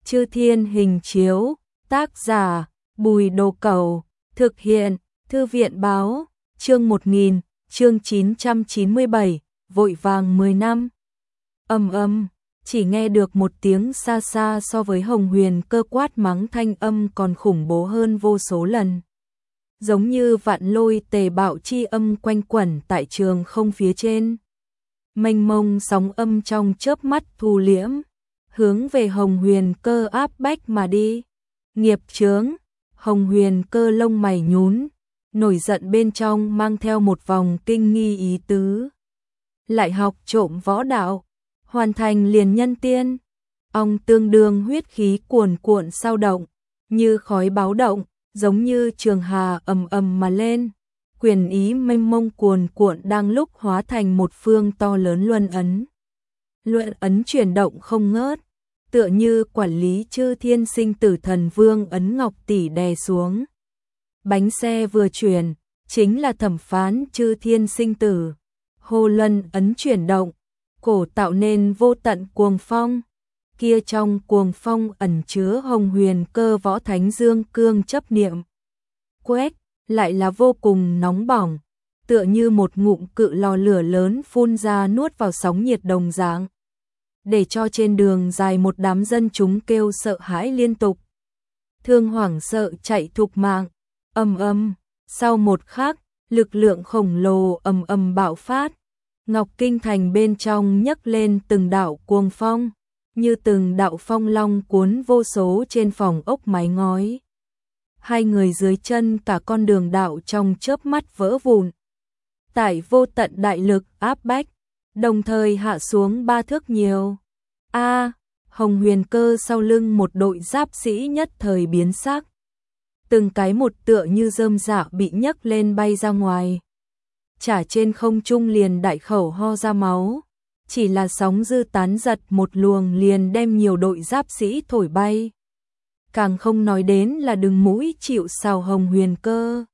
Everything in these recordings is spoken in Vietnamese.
Chư Thiên Hình Chiếu, tác giả, Bùi Đồ Cẩu, thực hiện, Thư viện Báo, chương 1000, chương 997, vội vàng 10 năm. Chỉ nghe được một tiếng xa xa so với Hồng Huyền Cơ quát mắng thanh âm còn khủng bố hơn vô số lần. Giống như vạn lôi tề bạo chi âm quanh quẩn tại trường không phía trên. Mênh mông sóng âm trong chớp mắt thu liễm, hướng về Hồng Huyền Cơ áp bách mà đi. Nghiệp chướng, Hồng Huyền Cơ lông mày nhún, nổi giận bên trong mang theo một vòng kinh nghi ý tứ. Lại học trộm võ đạo, hoàn thành liền nhân tiên. Ong tương đương huyết khí cuồn cuộn sao động, như khói báo động, giống như trường hà ầm ầm mà lên. Quyền ý mênh mông cuồn cuộn đang lúc hóa thành một phương to lớn luân ấn. Luân ấn chuyển động không ngớt, tựa như quản lý chư thiên sinh tử thần vương ấn ngọc tỷ đè xuống. Bánh xe vừa chuyển, chính là thẩm phán chư thiên sinh tử. Hồ luân ấn chuyển động, cổ tạo nên vô tận cuồng phong. Kia trong cuồng phong ẩn chứa Hồng Huyền Cơ võ thánh dương cương chấp niệm. Quét, lại là vô cùng nóng bỏng, tựa như một ngụm cự lò lửa lớn phun ra nuốt vào sóng nhiệt đồng dạng, để cho trên đường dài một đám dân chúng kêu sợ hãi liên tục. Thương hoảng sợ chạy thục mạng, sau một khắc, lực lượng khổng lồ bạo phát. Ngọc Kinh Thành bên trong nhấc lên từng đạo cuồng phong, như từng đạo phong long cuốn vô số trên phòng ốc mái ngói. Hai người dưới chân cả con đường đạo trong chớp mắt vỡ vụn. Tại vô tận đại lực áp bách, đồng thời hạ xuống 3 thước nhiều. Hồng Huyền Cơ sau lưng một đội giáp sĩ nhất thời biến sắc. Từng cái một tựa như rơm rạ bị nhấc lên bay ra ngoài. Chả trên không trung liền đại khẩu ho ra máu. Chỉ là sóng dư tán giật một luồng liền đem nhiều đội giáp sĩ thổi bay. Càng không nói đến là đừng mũi chịu sào Hồng Huyền Cơ.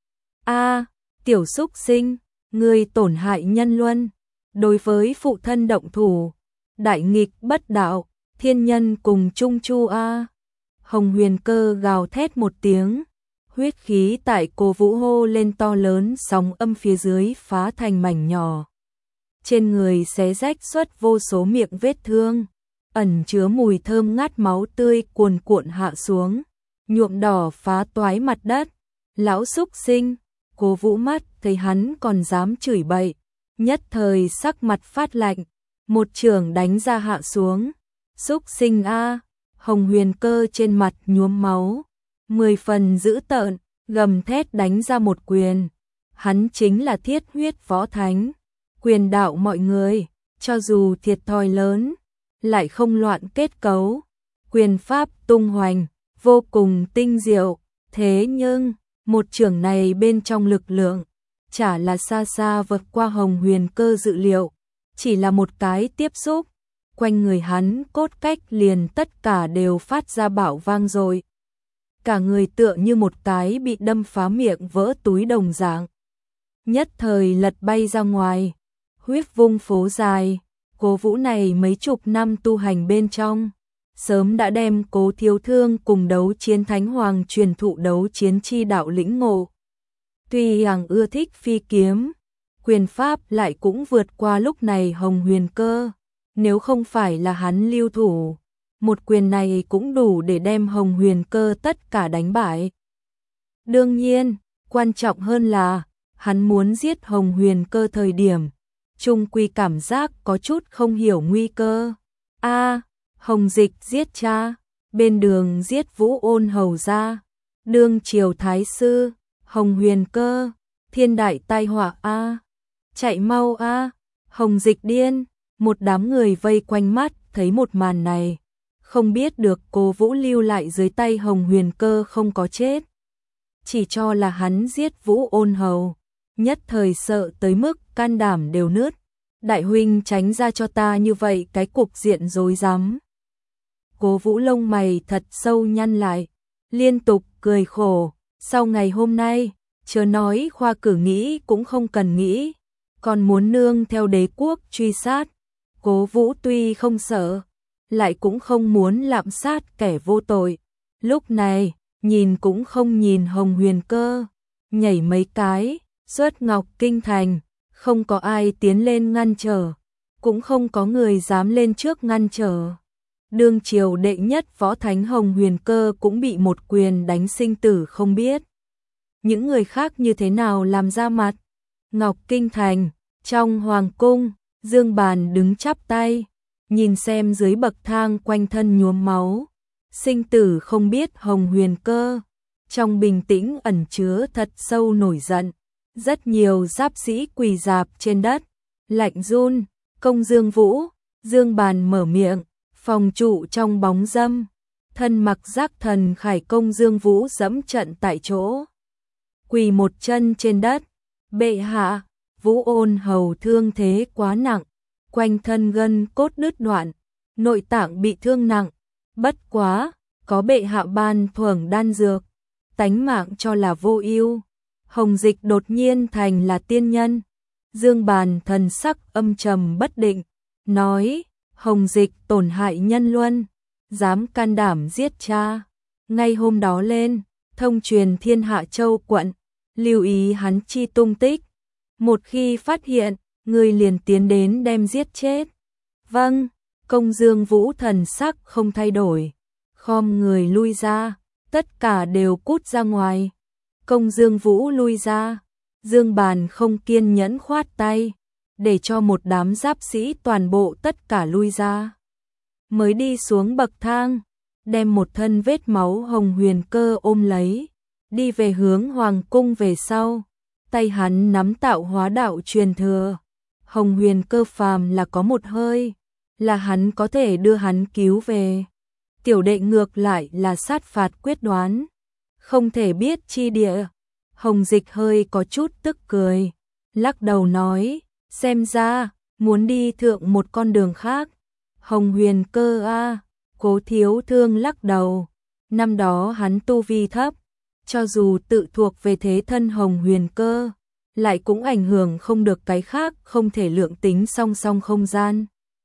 Tiểu xúc sinh, ngươi tổn hại nhân luân, đối với phụ thân động thủ, đại nghịch bất đạo, thiên nhân cùng chung chu a. Hồng Huyền Cơ gào thét một tiếng, huyết khí tại cổ vũ hô lên to lớn, sóng âm phía dưới phá thành mảnh nhỏ. Trên người xé rách xuất vô số miệng vết thương, ẩn chứa mùi thơm ngát máu tươi cuồn cuộn hạ xuống, nhuộm đỏ phá toái mặt đất. Lão xúc sinh, Cố Vũ mắt thấy hắn còn dám chửi bậy, nhất thời sắc mặt phát lạnh, một chưởng đánh ra hạ xuống. Xúc sinh a! Hồng Huyền Cơ trên mặt nhuốm máu, 10 phần dữ tợn, gầm thét đánh ra một quyền. Hắn chính là thiết huyết võ thánh, quyền đạo mọi người, cho dù thiệt thòi lớn, lại không loạn kết cấu, quyền pháp tung hoành, vô cùng tinh diệu. Thế nhưng, một chưởng này bên trong lực lượng, chả là xa xa vượt qua Hồng Huyền Cơ dự liệu, chỉ là một cái tiếp xúc, quanh người hắn cốt cách liền tất cả đều phát ra bạo vang rồi. Cả người tựa như một cái bị đâm phá miệng vỡ túi đồng dạng, nhất thời lật bay ra ngoài, huyết vung phố dài. Cố Vũ này mấy chục năm tu hành bên trong, sớm đã đem Cố Thiếu Thương cùng đấu chiến thánh hoàng truyền thụ đấu chiến chi đạo lĩnh ngộ. Tuy hắn ưa thích phi kiếm, quyền pháp lại cũng vượt qua lúc này Hồng Huyền Cơ. Nếu không phải là hắn lưu thủ, một quyền này cũng đủ để đem Hồng Huyền Cơ tất cả đánh bại. Đương nhiên, quan trọng hơn là, hắn muốn giết Hồng Huyền Cơ thời điểm, chung quy cảm giác có chút không hiểu nguy cơ. Hồng Dịch giết cha, bên đường giết Vũ Ôn hầu gia, đương triều thái sư, Hồng Huyền Cơ, thiên đại tai họa a. Chạy mau a. Hồng Dịch điên. Một đám người vây quanh mắt thấy một màn này, không biết được Cố Vũ lưu lại dưới tay Hồng Huyền Cơ không có chết, chỉ cho là hắn giết Vũ Ôn hầu, nhất thời sợ tới mức can đảm đều nứt. Đại huynh tránh ra cho ta, như vậy cái cục diện rối rắm. Cố Vũ lông mày thật sâu nhăn lại, liên tục cười khổ. Sau ngày hôm nay, chớ nói khoa cử nghĩ cũng không cần nghĩ, còn muốn nương theo đế quốc truy sát. Cố Vũ tuy không sợ, lại cũng không muốn lạm sát kẻ vô tội. Lúc này, nhìn cũng không nhìn Hồng Huyền Cơ, nhảy mấy cái, xuất Ngọc Kinh Thành, không có ai tiến lên ngăn trở, cũng không có người dám lên trước ngăn trở. Đương triều đệ nhất võ thánh Hồng Huyền Cơ cũng bị một quyền đánh sinh tử không biết. Những người khác như thế nào làm ra mặt. Ngọc Kinh Thành, trong hoàng cung, Dương Bàn đứng chắp tay, nhìn xem dưới bậc thang quanh thân nhuốm máu. Sinh tử không biết Hồng Huyền Cơ, trong bình tĩnh ẩn chứa thật sâu nổi giận. Rất nhiều giáp sĩ quỳ rạp trên đất, lạnh run. Công Dương Vũ, Dương Bàn mở miệng, phòng trụ trong bóng dâm, thân mặc giác thần khải Công Dương Vũ dẫm trận tại chỗ, quỳ một chân trên đất. Bệ hạ, Vũ Ôn Hầu thương thế quá nặng, quanh thân gân cốt đứt đoạn, nội tạng bị thương nặng, bất quá, có bệ hạ ban thưởng đan dược, tánh mạng cho là vô ưu. Hồng Dịch đột nhiên thành là tiên nhân. Dương Bàn thần sắc âm trầm bất định, nói, Hồng Dịch tổn hại nhân luân, dám can đảm giết cha. Ngay hôm đó lên, thông truyền Thiên Hạ Châu quận, lưu ý hắn chi tung tích. Một khi phát hiện, người liền tiến đến đem giết chết. Vâng, Công Dương Vũ thần sắc không thay đổi, khom người lui ra, tất cả đều cút ra ngoài. Công Dương Vũ lui ra, Dương Bàn không kiên nhẫn khoát tay, để cho một đám giáp sĩ toàn bộ tất cả lui ra. Mới đi xuống bậc thang, đem một thân vết máu Hồng Huyền Cơ ôm lấy, đi về hướng hoàng cung về sau. Tay hắn nắm tạo hóa đạo truyền thừa. Hồng Huyền Cơ phàm là có một hơi, là hắn có thể đưa hắn cứu về. Tiểu đệ ngược lại là sát phạt quyết đoán, không thể biết chi địa. Hồng Dịch hơi có chút tức cười, lắc đầu nói, xem ra, muốn đi thượng một con đường khác. Hồng Huyền Cơ a, Cố Thiếu Thương lắc đầu, năm đó hắn tu vi thấp, cho dù tự thuộc về thế thân Hồng Huyền Cơ, lại cũng ảnh hưởng không được cái khác, không thể lượng tính song song không gian.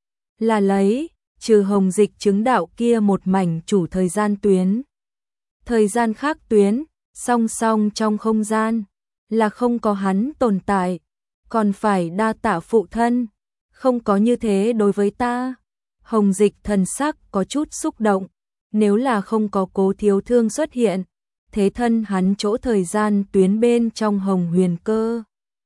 Là lấy, trừ Hồng Dịch chứng đạo kia một mảnh chủ thời gian tuyến. Thời gian khác tuyến, song song trong không gian, là không có hắn tồn tại, còn phải đa tạ phụ thân, không có như thế đối với ta. Hồng Dịch thần sắc có chút xúc động, nếu là không có Cố Thiếu Thương xuất hiện, thế thân hắn chỗ thời gian tuyến bên trong Hồng Huyền Cơ,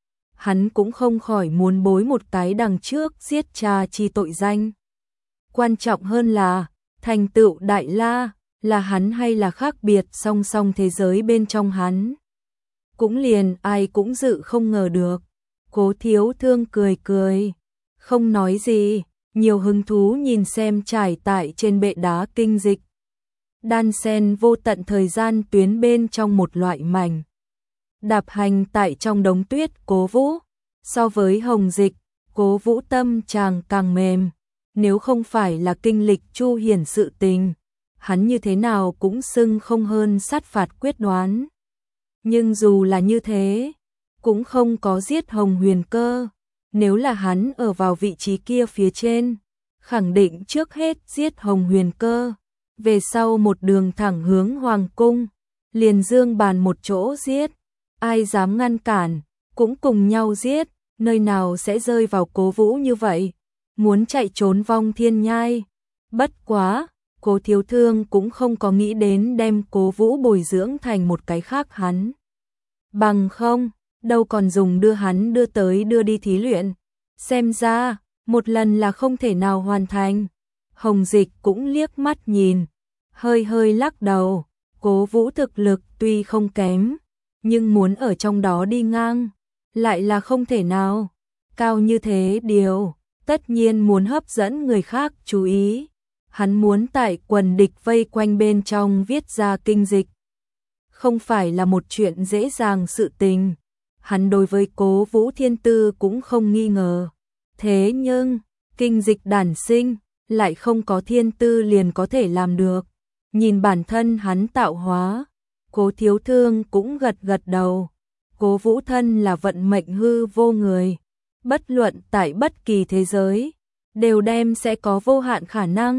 hắn cũng không khỏi muốn bối một cái đằng trước giết cha chi tội danh. Quan trọng hơn là, thành tựu Đại La, là hắn hay là khác biệt song song thế giới bên trong hắn. Cũng liền ai cũng dự không ngờ được. Cố Thiếu Thương cười cười, không nói gì, nhiều hứng thú nhìn xem trải tại trên bệ đá kinh dịch. Đan sen vô tận thời gian tuyến bên trong một loại mảnh. Đạp hành tại trong đống tuyết Cố Vũ, so với Hồng Dịch, Cố Vũ tâm chàng càng mềm. Nếu không phải là kinh lịch Chu Hiển sự tình, hắn như thế nào cũng xưng không hơn sát phạt quyết đoán. Nhưng dù là như thế, cũng không có giết Hồng Huyền Cơ. Nếu là hắn ở vào vị trí kia phía trên, khẳng định trước hết giết Hồng Huyền Cơ, về sau một đường thẳng hướng hoàng cung, liền Dương Bàn một chỗ giết. Ai dám ngăn cản, cũng cùng nhau giết, nơi nào sẽ rơi vào Cố Vũ như vậy, muốn chạy trốn vong thiên nhai. Bất quá, Cố Thiếu Thương cũng không có nghĩ đến đem Cố Vũ bồi dưỡng thành một cái khác hắn. Bằng không, đâu còn dùng đưa hắn đưa tới đưa đi thí luyện. Xem ra, một lần là không thể nào hoàn thành. Hồng Dịch cũng liếc mắt nhìn, hơi hơi lắc đầu. Cố Vũ thực lực tuy không kém, nhưng muốn ở trong đó đi ngang, lại là không thể nào. Cao như thế điều, tất nhiên muốn hấp dẫn người khác chú ý. Hắn muốn tại quần địch vây quanh bên trong viết ra kinh dịch, không phải là một chuyện dễ dàng sự tình. Hắn đối với Cố Vũ thiên tư cũng không nghi ngờ. Thế nhưng, kinh dịch đản sinh, lại không có thiên tư liền có thể làm được. Nhìn bản thân hắn tạo hóa, Cố Thiếu Thương cũng gật gật đầu. Cố Vũ thân là vận mệnh hư vô người, bất luận tại bất kỳ thế giới, đều đem sẽ có vô hạn khả năng.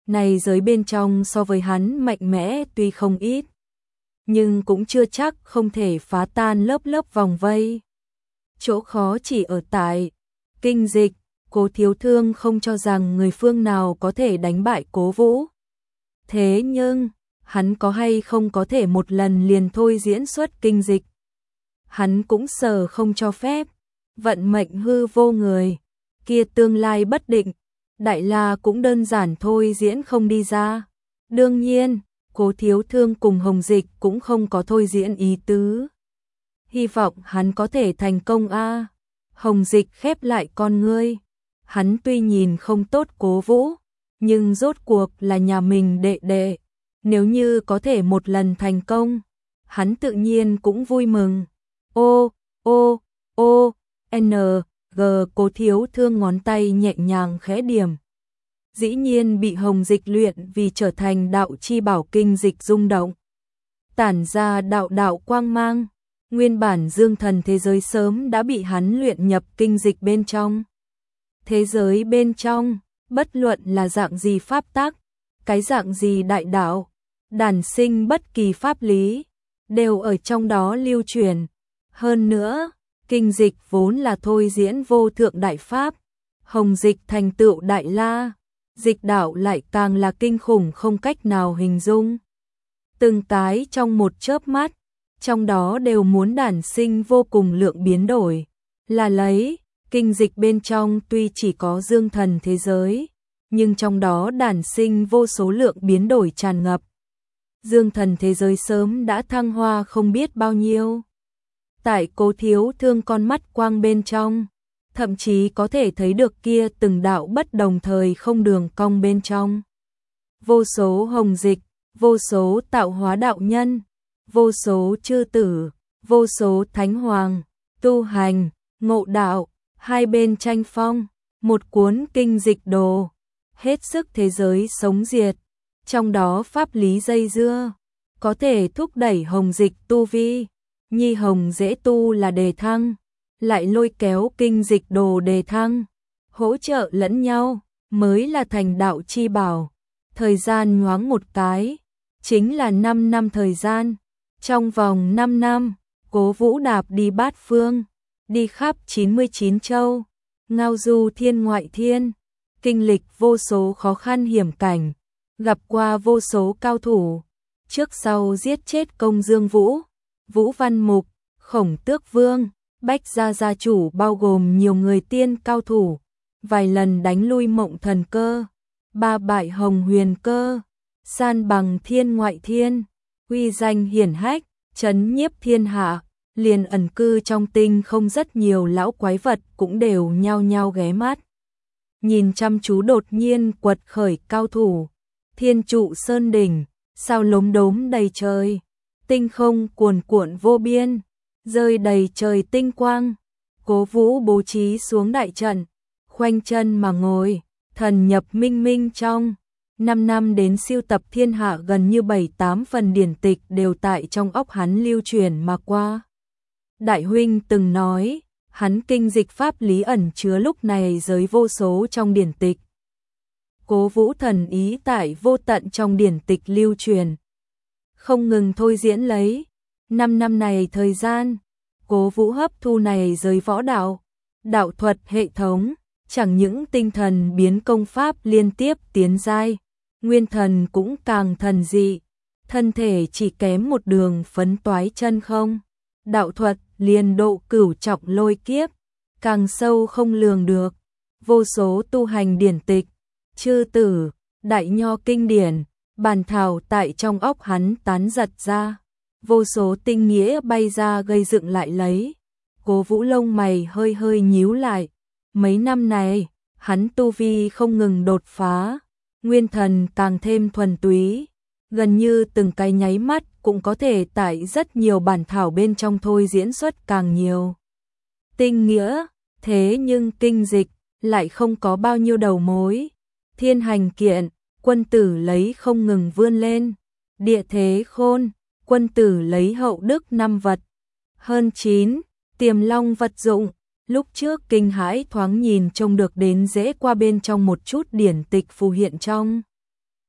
này giới bên trong so với hắn mạnh mẽ tuy không ít, nhưng cũng chưa chắc không thể phá tan lớp lớp vòng vây. Chỗ khó chỉ ở tại kinh dịch, Cố Thiếu Thương không cho rằng người phương nào có thể đánh bại Cố Vũ. Thế nhưng, hắn có hay không có thể một lần liền thôi diễn xuất kinh dịch? Hắn cũng sợ không cho phép, vận mệnh hư vô người, kia tương lai bất định, Đại La cũng đơn giản thôi diễn không đi ra. Đương nhiên, Cố Thiếu Thương cùng Hồng Dịch cũng không có thôi diễn ý tứ. Hy vọng hắn có thể thành công a. Hồng Dịch khép lại con ngươi. Hắn tuy nhìn không tốt Cố Vũ, nhưng rốt cuộc là nhà mình đệ đệ. Nếu như có thể một lần thành công, hắn tự nhiên cũng vui mừng. G, Cố Thiếu Thương ngón tay nhẹ nhàng khẽ điểm. Dĩ nhiên bị Hồng Dịch luyện vì trở thành đạo chi bảo kinh dịch rung động. Tản ra đạo đạo quang mang, nguyên bản dương thần thế giới sớm đã bị hắn luyện nhập kinh dịch bên trong. Thế giới bên trong, bất luận là dạng gì pháp tắc, cái dạng gì đại đạo, đản sinh bất kỳ pháp lý, đều ở trong đó lưu truyền. Hơn nữa, kinh dịch vốn là thôi diễn vô thượng đại pháp, Hồng Dịch thành tựu Đại La, dịch đạo lại càng là kinh khủng không cách nào hình dung. Từng cái trong một chớp mắt, trong đó đều muốn đản sinh vô cùng lượng biến đổi, là lấy, kinh dịch bên trong tuy chỉ có dương thần thế giới, nhưng trong đó đản sinh vô số lượng biến đổi tràn ngập. Dương thần thế giới sớm đã thăng hoa không biết bao nhiêu. Tại Cố Thiếu Thương con mắt quang bên trong, thậm chí có thể thấy được kia từng đạo bất đồng thời không đường cong bên trong. Vô số hồng dịch, vô số tạo hóa đạo nhân, vô số chư tử, vô số thánh hoàng, tu hành, ngộ đạo, hai bên tranh phong, một cuốn kinh dịch đồ, hết sức thế giới sống diệt, trong đó pháp lý dây dưa, có thể thúc đẩy hồng dịch tu vi, nhi hồng dễ tu là đề thăng, lại lôi kéo kinh dịch đồ đề thăng, hỗ trợ lẫn nhau, mới là thành đạo chi bảo. Thời gian nhoáng một cái, chính là 5 năm thời gian. Trong vòng 5 năm, Cố Vũ đạp đi bát phương, đi khắp 99 châu, ngao du thiên ngoại thiên, kinh lịch vô số khó khăn hiểm cảnh, gặp qua vô số cao thủ, trước sau giết chết Công Dương Vũ, Vũ Văn Mục, Khổng Tước Vương, Bách Gia gia chủ bao gồm nhiều người tiên cao thủ, vài lần đánh lui Mộng Thần Cơ, ba bại Hồng Huyền Cơ, san bằng thiên ngoại thiên, uy danh hiển hách, chấn nhiếp thiên hạ, liền ẩn cư trong tinh không rất nhiều lão quái vật cũng đều nhao nhao ghé mắt. Nhìn chăm chú đột nhiên quật khởi cao thủ, thiên trụ sơn đỉnh, sao lốm đốm đầy trời, tinh không cuồn cuộn vô biên, rơi đầy trời tinh quang. Cố Vũ bố trí xuống đại trận, khoanh chân mà ngồi, thần nhập minh minh trong. 5 năm đến siêu tập thiên hạ gần như 7-8 phần điển tịch đều tại trong óc hắn lưu truyền mà qua. Đại huynh từng nói, hắn kinh dịch pháp lý ẩn chứa lúc này giới vô số trong điển tịch. Cố Vũ thần ý tại vô tận trong điển tịch lưu truyền, không ngừng thôi diễn lấy. 5 năm này thời gian, Cố Vũ hấp thu này giới võ đạo, đạo thuật hệ thống, chẳng những tinh thần biến công pháp liên tiếp tiến giai, nguyên thần cũng càng thần dị, thân thể chỉ kém một đường phấn toái chân không. Đạo thuật liền độ cửu trọng lôi kiếp, càng sâu không lường được, vô số tu hành điển tịch, chư tử, đại nho kinh điển, bàn thảo tại trong óc hắn tán giật ra, vô số tinh nghĩa bay ra gây dựng lại lấy. Cố Vũ lông mày hơi hơi nhíu lại, mấy năm này, hắn tu vi không ngừng đột phá, nguyên thần càng thêm thuần túy, gần như từng cái nháy mắt cũng có thể tại rất nhiều bản thảo bên trong thôi diễn xuất càng nhiều tinh nghĩa, thế nhưng kinh dịch lại không có bao nhiêu đầu mối. Thiên hành kiện, quân tử lấy không ngừng vươn lên, địa thế khôn, quân tử lấy hậu đức 5 vật, hơn 9, tiềm long vật dụng. Lúc trước kinh hãi thoáng nhìn trông được đến dễ qua bên trong một chút điển tịch phù hiện trong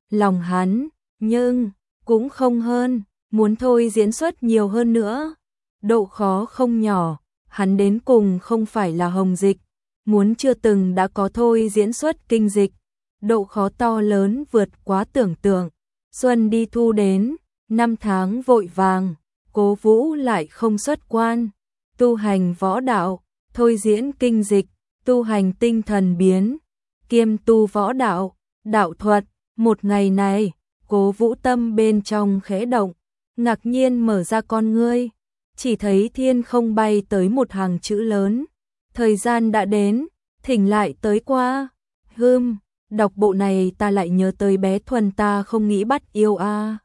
lòng hắn, nhưng cũng không hơn, muốn thôi diễn xuất nhiều hơn nữa. Độ khó không nhỏ, hắn đến cùng không phải là Hồng Dịch, muốn chưa từng đã có thôi diễn xuất kinh dịch, độ khó to lớn vượt quá tưởng tượng. Xuân đi thu đến, 5 tháng vội vàng, Cố Vũ lại không xuất quan, tu hành võ đạo, thôi diễn kinh dịch, tu hành tinh thần biến, kiêm tu võ đạo, đạo thuật. Một ngày này, Cố Vũ tâm bên trong khẽ động, ngạc nhiên mở ra con ngươi, chỉ thấy thiên không bay tới một hàng chữ lớn. Thời gian đã đến, thỉnh lại tới qua. Đọc bộ này ta lại nhớ tới bé Thuần ta không nghĩ bắt yêu a.